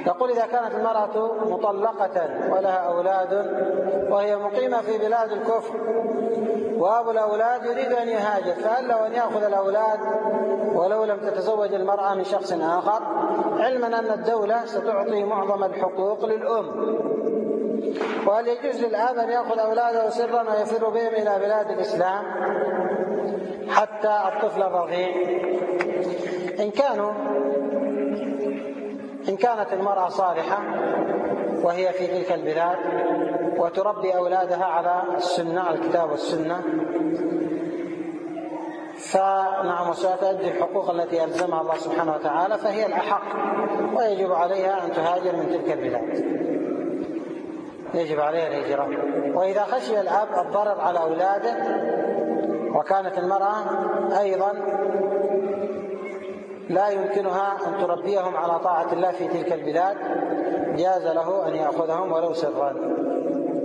يقول: إذا كانت المرأة مطلقة ولها أولاد وهي مقيمة في بلاد الكفر وأبو الأولاد يريد أن يهاجر، فهل له أن يأخذ الأولاد ولو لم تتزوج المرأة من شخص آخر، علما أن الدولة ستعطي معظم الحقوق للأم؟ وهل يجوز للأب أن يأخذ أولاده سرا ويفر بهم إلى بلاد الإسلام حتى الطفل الرضيع؟ إن كانت المرأة صالحة وهي في تلك البلاد وتربي أولادها على السنة، الكتاب والسنة، فنعم وستؤدي الحقوق التي ألزمها الله سبحانه وتعالى، فهي الأحق ويجب عليها أن تهاجر من تلك البلاد، يجب عليها الهجرة. وإذا خشي الأب الضرر على أولاده وكانت المرأة أيضا لا يمكنها أن تربيهم على طاعة الله في تلك البلاد، جاز له أن يأخذهم ولو سرا.